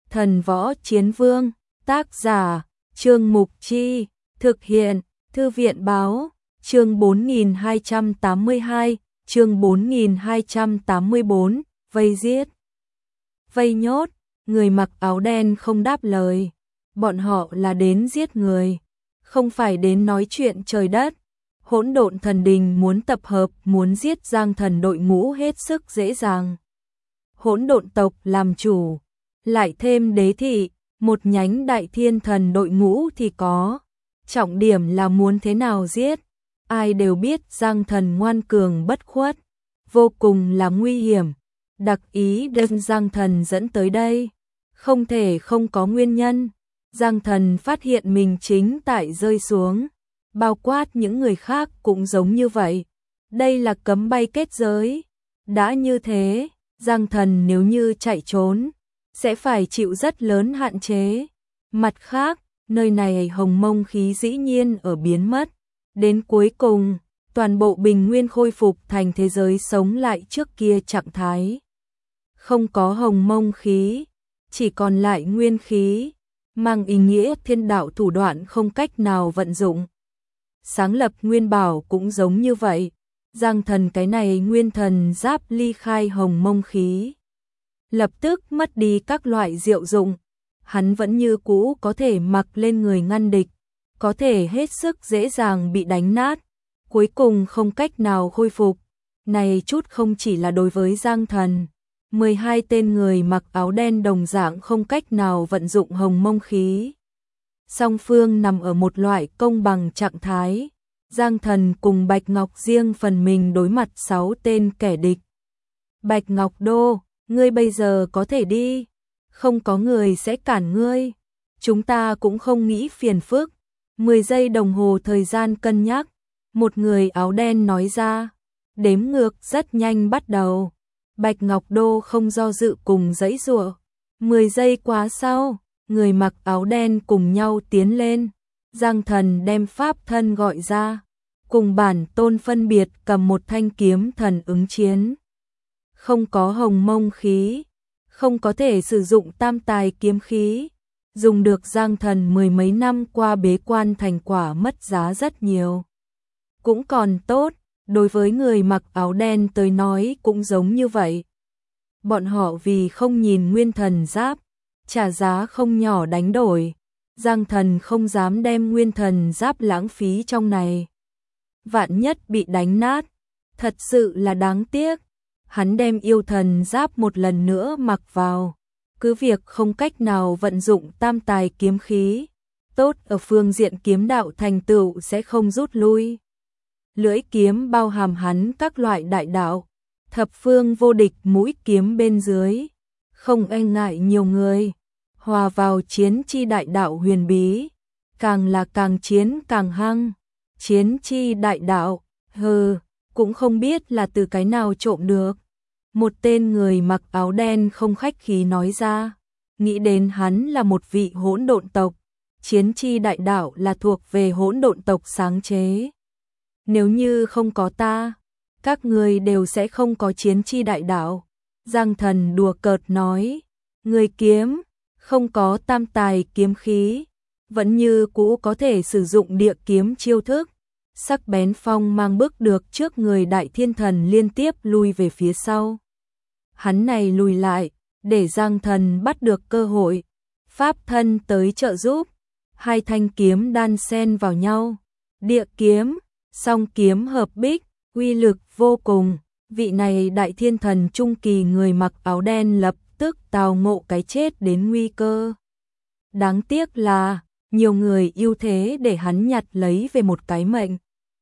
Thần Võ Chiến Vương, tác giả, Trương Mục Chi, thực hiện, Thư viện Báo, chương 4282, chương 4284, vây giết. Vây nhốt, người mặc áo đen không đáp lời, bọn họ là đến giết người, không phải đến nói chuyện trời đất. Hỗn Độn Thần Đình muốn tập hợp, muốn giết Giang Thần đội ngũ hết sức dễ dàng. Hỗn Độn tộc làm chủ, lại thêm đế thị, một nhánh Đại Thiên Thần đội ngũ thì có. Trọng điểm là muốn thế nào giết. Ai đều biết Giang Thần ngoan cường bất khuất, vô cùng là nguy hiểm. Đặc ý đem Giang Thần dẫn tới đây, không thể không có nguyên nhân. Giang Thần phát hiện mình chính tại rơi xuống, bao quát những người khác cũng giống như vậy. Đây là cấm bay kết giới. Đã như thế, Giang Thần nếu như chạy trốn, sẽ phải chịu rất lớn hạn chế. Mặt khác, nơi này hồng mông khí dĩ nhiên ở biến mất. Đến cuối cùng, toàn bộ bình nguyên khôi phục thành thế giới sống lại trước kia trạng thái. Không có hồng mông khí, chỉ còn lại nguyên khí, mang ý nghĩa thiên đạo thủ đoạn không cách nào vận dụng. Sáng lập nguyên bảo cũng giống như vậy. Giang Thần cái này nguyên thần giáp ly khai hồng mông khí, lập tức mất đi các loại diệu dụng. Hắn vẫn như cũ có thể mặc lên người ngăn địch, có thể hết sức dễ dàng bị đánh nát, cuối cùng không cách nào khôi phục. Này chút không chỉ là đối với Giang Thần, 12 tên người mặc áo đen đồng dạng không cách nào vận dụng hồng mông khí. Song phương nằm ở một loại công bằng trạng thái. Giang Thần cùng Bạch Ngọc riêng phần mình đối mặt 6 tên kẻ địch. Bạch Ngọc Đô, ngươi bây giờ có thể đi, không có người sẽ cản ngươi. Chúng ta cũng không nghĩ phiền phức. 10 giây đồng hồ thời gian cân nhắc, một người áo đen nói ra. Đếm ngược rất nhanh bắt đầu. Bạch Ngọc Đô không do dự cùng giãy giụa. 10 giây quá sau, người mặc áo đen cùng nhau tiến lên. Giang Thần đem pháp thân gọi ra, cùng bản tôn phân biệt cầm một thanh kiếm thần ứng chiến. Không có hồng mông khí, không có thể sử dụng tam tài kiếm khí. Dùng được Giang Thần 10 mấy năm qua bế quan thành quả mất giá rất nhiều. Cũng còn tốt, đối với người mặc áo đen tới nói cũng giống như vậy. Bọn họ vì không nhìn nguyên thần giáp, trả giá không nhỏ đánh đổi. Giang Thần không dám đem nguyên thần giáp lãng phí trong này. Vạn nhất bị đánh nát, thật sự là đáng tiếc. Hắn đem yêu thần giáp một lần nữa mặc vào. Cứ việc không cách nào vận dụng tam tài kiếm khí, tốt ở phương diện kiếm đạo thành tựu sẽ không rút lui. Lưỡi kiếm bao hàm hắn các loại đại đạo, thập phương vô địch mũi kiếm bên dưới, không e ngại nhiều người, hòa vào chiến chi đại đạo huyền bí, càng là càng chiến càng hăng. Chiến chi đại đạo, cũng không biết là từ cái nào trộm được. Một tên người mặc áo đen không khách khí nói ra, nghĩ đến hắn là một vị hỗn độn tộc, chiến chi đại đạo là thuộc về hỗn độn tộc sáng chế. Nếu như không có ta, các người đều sẽ không có chiến chi đại đạo. Giang Thần đùa cợt nói, người kiếm, không có tam tài kiếm khí, vẫn như cũ có thể sử dụng địa kiếm chiêu thức. Sắc bén phong mang bước được trước người Đại Thiên Thần liên tiếp lui về phía sau. Hắn này lùi lại, để Giang Thần bắt được cơ hội. Pháp thân tới trợ giúp, hai thanh kiếm đan xen vào nhau. Địa kiếm, song kiếm hợp bích, uy lực vô cùng. Vị này Đại Thiên Thần trung kỳ người mặc áo đen lập tức tào ngộ cái chết đến nguy cơ. Đáng tiếc là, nhiều người ưu thế để hắn nhặt lấy về một cái mệnh.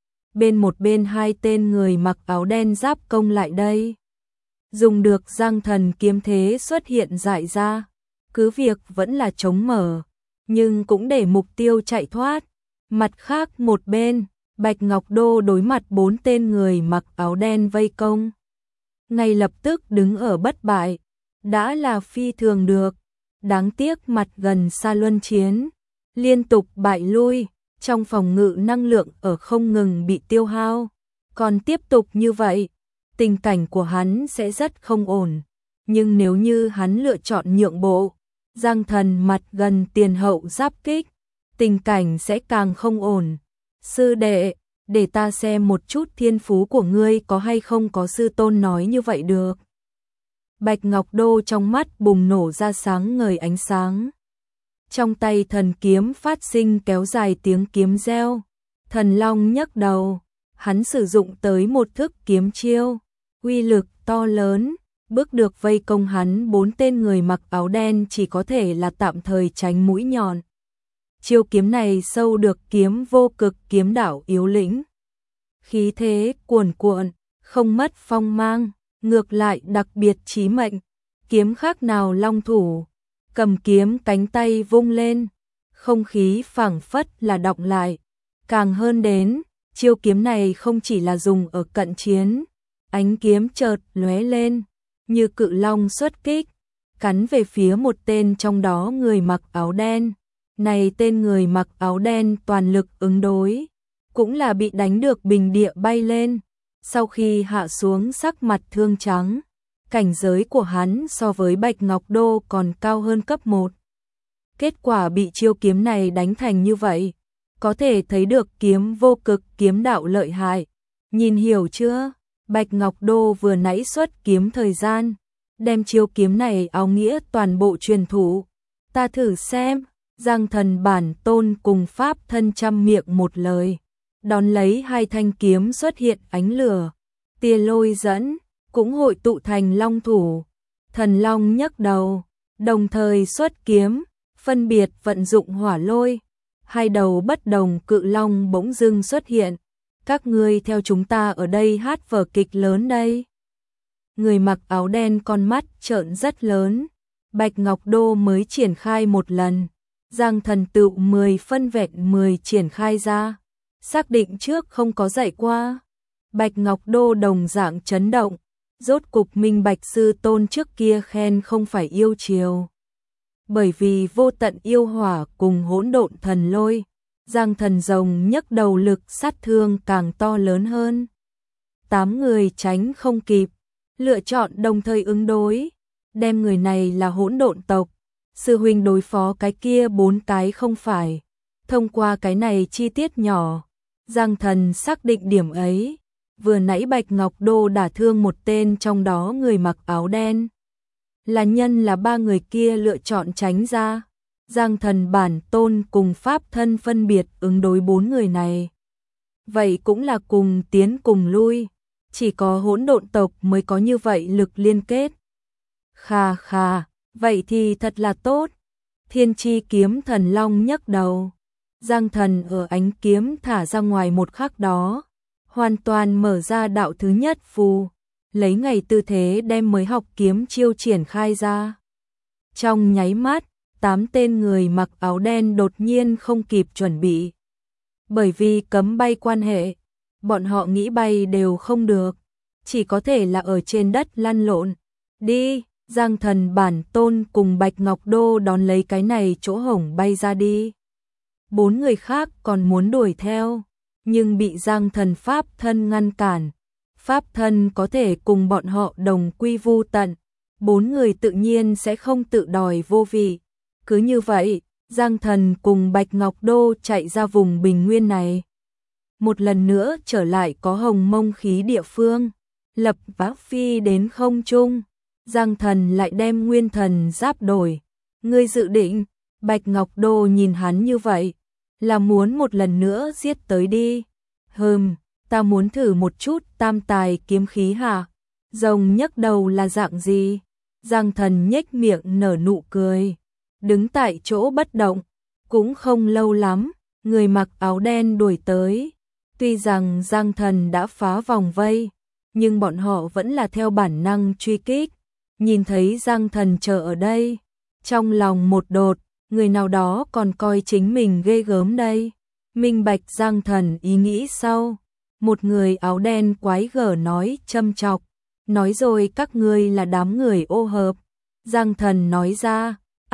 Một bên hai tên người mặc áo đen giáp công lại đây. Dùng được Giang Thần kiếm thế xuất hiện dại ra. Cứ việc vẫn là chống mở, nhưng cũng để mục tiêu chạy thoát. Mặt khác một bên, Bạch Ngọc Đô đối mặt 4 tên người mặc áo đen vây công. Ngay lập tức đứng ở bất bại, đã là phi thường được. Đáng tiếc mặt gần xa luân chiến, liên tục bại lui. Trong phòng ngự năng lượng ở không ngừng bị tiêu hao. Còn tiếp tục như vậy, tình cảnh của hắn sẽ rất không ổn. Nhưng nếu như hắn lựa chọn nhượng bộ, Giang Thần mặt gần tiền hậu giáp kích, tình cảnh sẽ càng không ổn. Sư đệ, để ta xem một chút thiên phú của ngươi có hay không, có sư tôn nói như vậy được. Bạch Ngọc Đô trong mắt bùng nổ ra sáng ngời ánh sáng. Trong tay thần kiếm phát sinh kéo dài tiếng kiếm reo. Thần Long nhấc đầu, hắn sử dụng tới một thức kiếm chiêu, uy lực to lớn, bước được vây công hắn 4 tên người mặc áo đen chỉ có thể là tạm thời tránh mũi nhọn. Chiêu kiếm này sâu được kiếm vô cực kiếm đạo yếu lĩnh. Khí thế cuồn cuộn, không mất phong mang, ngược lại đặc biệt chí mệnh, kiếm khác nào long thủ, cầm kiếm cánh tay vung lên, không khí phảng phất là đọng lại. Càng hơn đến, chiêu kiếm này không chỉ là dùng ở cận chiến, ánh kiếm chợt lóe lên, như cự long xuất kích, cắn về phía một tên trong đó người mặc áo đen. Này tên người mặc áo đen toàn lực ứng đối, cũng là bị đánh được bình địa bay lên, sau khi hạ xuống sắc mặt thương trắng, cảnh giới của hắn so với Bạch Ngọc Đô còn cao hơn cấp 1. Kết quả bị chiêu kiếm này đánh thành như vậy, có thể thấy được kiếm vô cực kiếm đạo lợi hại. Nhìn hiểu chưa? Bạch Ngọc Đô vừa nãy xuất kiếm thời gian, đem chiêu kiếm này áo nghĩa toàn bộ truyền thụ. Ta thử xem. Giang Thần bản tôn cùng pháp thân trăm miệng một lời, đón lấy 2 thanh kiếm xuất hiện ánh lửa, tia lôi dẫn, cũng hội tụ thành long thủ. Thần Long nhấc đầu, đồng thời xuất kiếm, phân biệt vận dụng hỏa lôi. 2 đầu bất đồng cự long bỗng dưng xuất hiện. Các ngươi theo chúng ta ở đây hát vở kịch lớn đây. Người mặc áo đen con mắt trợn rất lớn. Bạch Ngọc Đô mới triển khai một lần, Giang Thần tự 10 phân vẹn 10 triển khai ra, xác định trước không có dạy qua. Bạch Ngọc Đô đồng dạng chấn động, rốt cục minh bạch sư tôn trước kia khen không phải yêu chiều. Bởi vì vô tận yêu hỏa cùng hỗn độn thần lôi, Giang Thần rồng nhấc đầu lực sát thương càng to lớn hơn. 8 người tránh không kịp, lựa chọn đồng thời ứng đối, đem người này là hỗn độn tộc. Sư huynh đối phó cái kia 4 cái không phải. Thông qua cái này chi tiết nhỏ, Giang Thần xác định điểm ấy. Vừa nãy Bạch Ngọc Đô đả thương một tên trong đó người mặc áo đen. Là nhân là 3 người kia lựa chọn tránh ra. Giang Thần bản tôn cùng pháp thân phân biệt ứng đối 4 người này. Vậy cũng là cùng tiến cùng lui. Chỉ có hỗn độn tộc mới có như vậy lực liên kết. Khà khà. Vậy thì thật là tốt. Thiên chi kiếm thần long nhấc đầu. Giang Thần ở ánh kiếm thả ra ngoài một khắc đó, hoàn toàn mở ra đạo thứ nhất phù, lấy ngày tư thế đem mới học kiếm chiêu triển khai ra. Trong nháy mắt, 8 tên người mặc áo đen đột nhiên không kịp chuẩn bị. Bởi vì cấm bay quan hệ, bọn họ nghĩ bay đều không được, chỉ có thể là ở trên đất lăn lộn. Đi! Giang Thần bản tôn cùng Bạch Ngọc Đô đón lấy cái này chỗ hổng bay ra đi. 4 người khác còn muốn đuổi theo, nhưng bị Giang Thần pháp thân ngăn cản. Pháp thân có thể cùng bọn họ đồng quy vu tận. 4 người tự nhiên sẽ không tự đòi vô vị. Cứ như vậy, Giang Thần cùng Bạch Ngọc Đô chạy ra vùng bình nguyên này. Một lần nữa trở lại có hồng mông khí địa phương, lập vác phi đến không trung. Giang Thần lại đem nguyên thần giáp đổi. Ngươi dự định, Bạch Ngọc Đô nhìn hắn như vậy, là muốn một lần nữa giết tới đi. Ta muốn thử một chút tam tài kiếm khí hả? Rồng nhấc đầu là dạng gì? Giang Thần nhếch miệng nở nụ cười, đứng tại chỗ bất động. Cũng không lâu lắm, người mặc áo đen đuổi tới. Tuy rằng Giang Thần đã phá vòng vây, nhưng bọn họ vẫn là theo bản năng truy kích. Nhìn thấy Giang Thần chờ ở đây, trong lòng một đột, người nào đó còn coi chính mình ghê gớm đây. Minh bạch Giang Thần ý nghĩ sau, một người áo đen quái gở nói châm chọc, nói rồi các ngươi là đám người ô hợp. Giang Thần nói ra,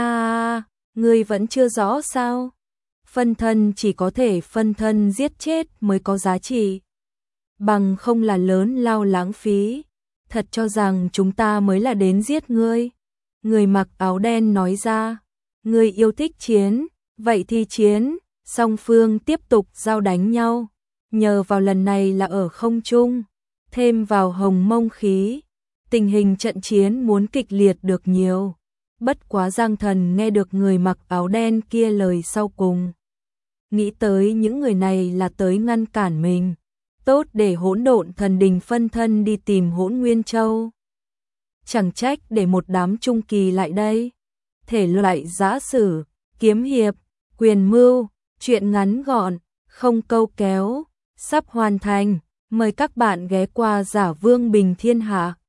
ngươi vẫn chưa rõ sao? Phân thân chỉ có thể phân thân giết chết mới có giá trị, bằng không là lớn lao lãng phí. Thật cho rằng chúng ta mới là đến giết ngươi. Người mặc áo đen nói ra, Người yêu thích chiến, vậy thì chiến, song phương tiếp tục giao đánh nhau. Nhờ vào lần này là ở không trung, thêm vào hồng mông khí, tình hình trận chiến muốn kịch liệt được nhiều. Bất quá Giang Thần nghe được người mặc áo đen kia lời sau cùng. Nghĩ tới những người này là tới ngăn cản mình. Tốt để Hỗn Độn Thần Đình phân thân đi tìm Hỗn Nguyên Châu. Chẳng trách để một đám trung kỳ lại đây. Thể loại giã sử, kiếm hiệp, quyền mưu, truyện ngắn gọn, không câu kéo, sắp hoàn thành. Mời các bạn ghé qua Giả Vương Bình Thiên Hạ.